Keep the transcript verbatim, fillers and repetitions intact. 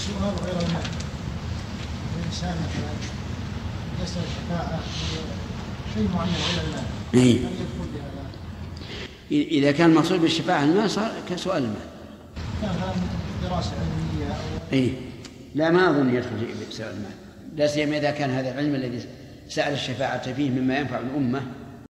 سؤال غير المال. الإنسان مثلا يسأل الشفاعة شيء معين غير المال. إيه؟ هل يدخل بهذا؟ إذا كان المقصود بالشفاعة المال صار كسؤال المال. كان هذا دراسة علمية أو إيه؟ لا، ما أظن يدخل بسؤال المال، لا سيما إذا كان هذا العلم الذي سأل الشفاعة فيه مما ينفع الأمة